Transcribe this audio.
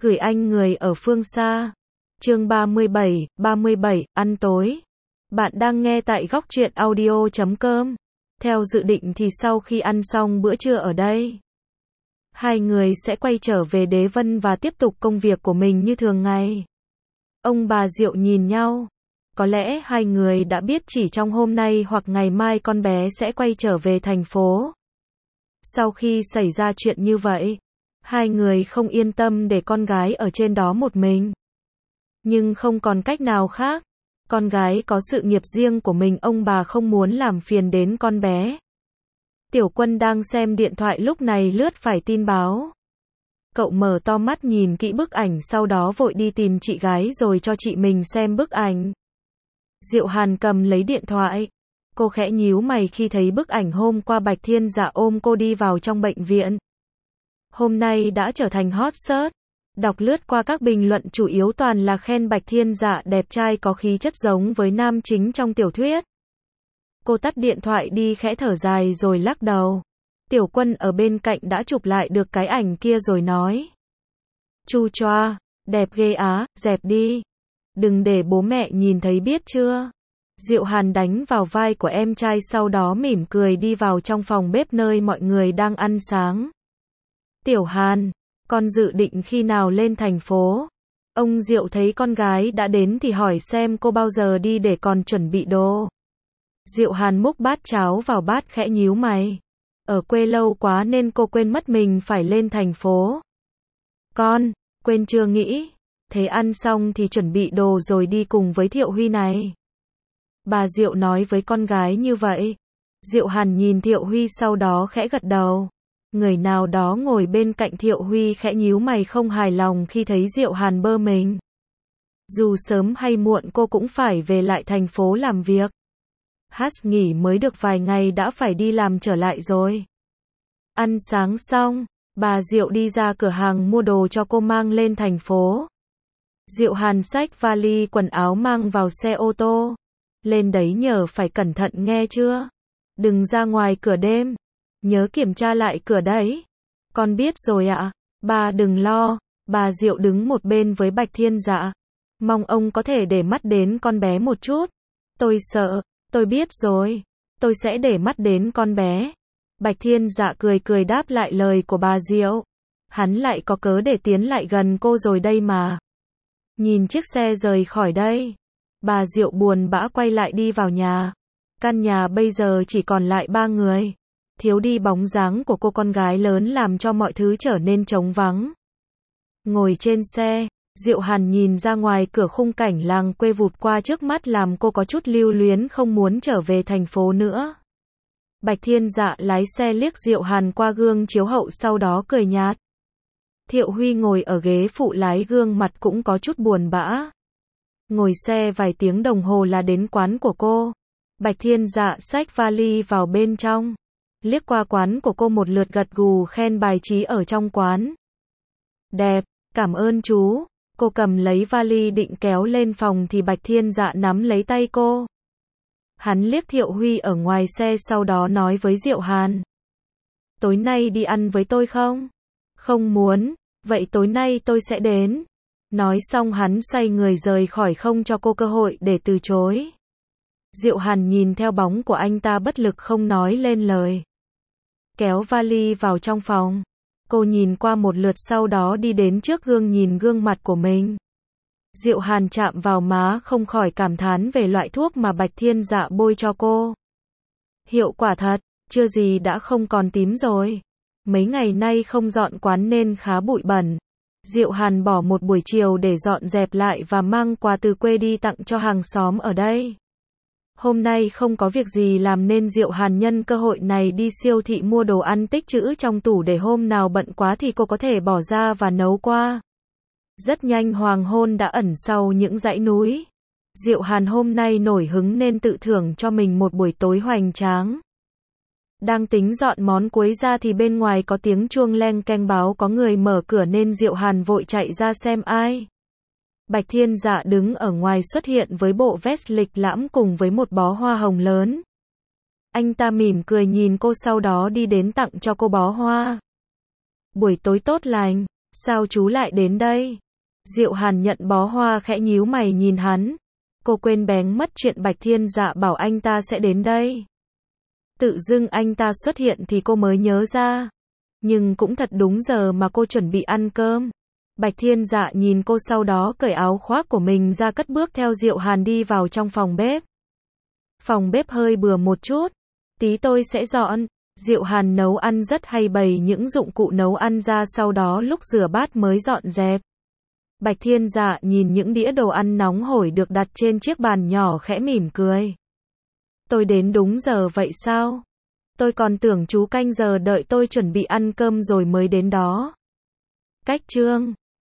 Gửi anh người ở phương xa. Chương 37, ăn tối. Bạn đang nghe tại Góc Truyện Audio.com. Theo dự định thì sau khi ăn xong bữa trưa ở đây, hai người sẽ quay trở về Đế Vân và tiếp tục công việc của mình như thường ngày. Ông bà Diệu nhìn nhau. Có lẽ hai người đã biết chỉ trong hôm nay hoặc ngày mai con bé sẽ quay trở về thành phố. Sau khi xảy ra chuyện như vậy, hai người không yên tâm để con gái ở trên đó một mình. Nhưng không còn cách nào khác. Con gái có sự nghiệp riêng của mình, ông bà không muốn làm phiền đến con bé. Tiểu Quân đang xem điện thoại lúc này lướt phải tin báo. Cậu mở to mắt nhìn kỹ bức ảnh, sau đó vội đi tìm chị gái rồi cho chị mình xem bức ảnh. Diệu Hàn cầm lấy điện thoại. Cô khẽ nhíu mày khi thấy bức ảnh hôm qua Bạch Thiên Dạ ôm cô đi vào trong bệnh viện. Hôm nay đã trở thành hot search. Đọc lướt qua các bình luận chủ yếu toàn là khen Bạch Thiên Dạ đẹp trai, có khí chất giống với nam chính trong tiểu thuyết. Cô tắt điện thoại đi, khẽ thở dài rồi lắc đầu. Tiểu Quân ở bên cạnh đã chụp lại được cái ảnh kia rồi nói: Chu choa, đẹp ghê á, dẹp đi. Đừng để bố mẹ nhìn thấy biết chưa. Diệu Hàn đánh vào vai của em trai, sau đó mỉm cười đi vào trong phòng bếp nơi mọi người đang ăn sáng. Tiểu Hàn, con dự định khi nào lên thành phố? Ông Diệu thấy con gái đã đến thì hỏi xem cô bao giờ đi để còn chuẩn bị đồ. Diệu Hàn múc bát cháo vào bát, khẽ nhíu mày. Ở quê lâu quá nên cô quên mất mình phải lên thành phố. Con, quên chưa nghĩ? Thế ăn xong thì chuẩn bị đồ rồi đi cùng với Thiệu Huy này. Bà Diệu nói với con gái như vậy. Diệu Hàn nhìn Thiệu Huy sau đó khẽ gật đầu. Người nào đó ngồi bên cạnh Thiệu Huy khẽ nhíu mày, không hài lòng khi thấy Diệu Hàn bơ mình. Dù sớm hay muộn cô cũng phải về lại thành phố làm việc. Nghỉ mới được vài ngày đã phải đi làm trở lại rồi. Ăn sáng xong, bà Diệu đi ra cửa hàng mua đồ cho cô mang lên thành phố. Diệu Hàn xách vali quần áo mang vào xe ô tô. Lên đấy nhờ phải cẩn thận nghe chưa? Đừng ra ngoài cửa đêm. Nhớ kiểm tra lại cửa đấy. Con biết rồi ạ. Bà đừng lo. Bà Diệu đứng một bên với Bạch Thiên Dạ. Mong ông có thể để mắt đến con bé một chút. Tôi sợ. Tôi biết rồi. Tôi sẽ để mắt đến con bé. Bạch Thiên Dạ cười cười đáp lại lời của bà Diệu. Hắn lại có cớ để tiến lại gần cô rồi đây mà. Nhìn chiếc xe rời khỏi đây. Bà Diệu buồn bã quay lại đi vào nhà. Căn nhà bây giờ chỉ còn lại ba người. Thiếu đi bóng dáng của cô con gái lớn làm cho mọi thứ trở nên trống vắng. Ngồi trên xe, Diệu Hàn nhìn ra ngoài cửa, khung cảnh làng quê vụt qua trước mắt làm cô có chút lưu luyến, không muốn trở về thành phố nữa. Bạch Thiên Dạ lái xe liếc Diệu Hàn qua gương chiếu hậu, sau đó cười nhạt. Thiệu Huy ngồi ở ghế phụ lái, gương mặt cũng có chút buồn bã. Ngồi xe vài tiếng đồng hồ là đến quán của cô. Bạch Thiên Dạ xách vali vào bên trong. Liếc qua quán của cô một lượt, gật gù khen bài trí ở trong quán. Đẹp, cảm ơn chú. Cô cầm lấy vali định kéo lên phòng thì Bạch Thiên Dạ nắm lấy tay cô. Hắn liếc Thiệu Huy ở ngoài xe, sau đó nói với Diệu Hàn. Tối nay đi ăn với tôi không? Không muốn, vậy tối nay tôi sẽ đến. Nói xong hắn xoay người rời khỏi, không cho cô cơ hội để từ chối. Diệu Hàn nhìn theo bóng của anh ta bất lực không nói lên lời. Kéo vali vào trong phòng. Cô nhìn qua một lượt, sau đó đi đến trước gương nhìn gương mặt của mình. Diệu Hàn chạm vào má, không khỏi cảm thán về loại thuốc mà Bạch Thiên Dạ bôi cho cô. Hiệu quả thật, chưa gì đã không còn tím rồi. Mấy ngày nay không dọn quán nên khá bụi bẩn. Diệu Hàn bỏ một buổi chiều để dọn dẹp lại và mang quà từ quê đi tặng cho hàng xóm ở đây. Hôm nay không có việc gì làm nên Diệu Hàn nhân cơ hội này đi siêu thị mua đồ ăn tích trữ trong tủ để hôm nào bận quá thì cô có thể bỏ ra và nấu qua. Rất nhanh hoàng hôn đã ẩn sau những dãy núi. Diệu Hàn hôm nay nổi hứng nên tự thưởng cho mình một buổi tối hoành tráng. Đang tính dọn món cuối ra thì bên ngoài có tiếng chuông leng keng báo có người mở cửa nên Diệu Hàn vội chạy ra xem ai. Bạch Thiên Dạ đứng ở ngoài xuất hiện với bộ vest lịch lãm cùng với một bó hoa hồng lớn. Anh ta mỉm cười nhìn cô, sau đó đi đến tặng cho cô bó hoa. Buổi tối tốt lành. Sao chú lại đến đây? Diệu Hàn nhận bó hoa khẽ nhíu mày nhìn hắn. Cô quên bén mất chuyện Bạch Thiên Dạ bảo anh ta sẽ đến đây. Tự dưng anh ta xuất hiện thì cô mới nhớ ra. Nhưng cũng thật đúng giờ mà cô chuẩn bị ăn cơm. Bạch Thiên Dạ nhìn cô sau đó cởi áo khoác của mình ra cất bước theo Diệu Hàn đi vào trong phòng bếp. Phòng bếp hơi bừa một chút. Tí tôi sẽ dọn. Diệu Hàn nấu ăn rất hay bày những dụng cụ nấu ăn ra sau đó lúc rửa bát mới dọn dẹp. Bạch Thiên Dạ nhìn những đĩa đồ ăn nóng hổi được đặt trên chiếc bàn nhỏ khẽ mỉm cười. Tôi đến đúng giờ vậy sao? Tôi còn tưởng chú canh giờ đợi tôi chuẩn bị ăn cơm rồi mới đến đó. Cách chương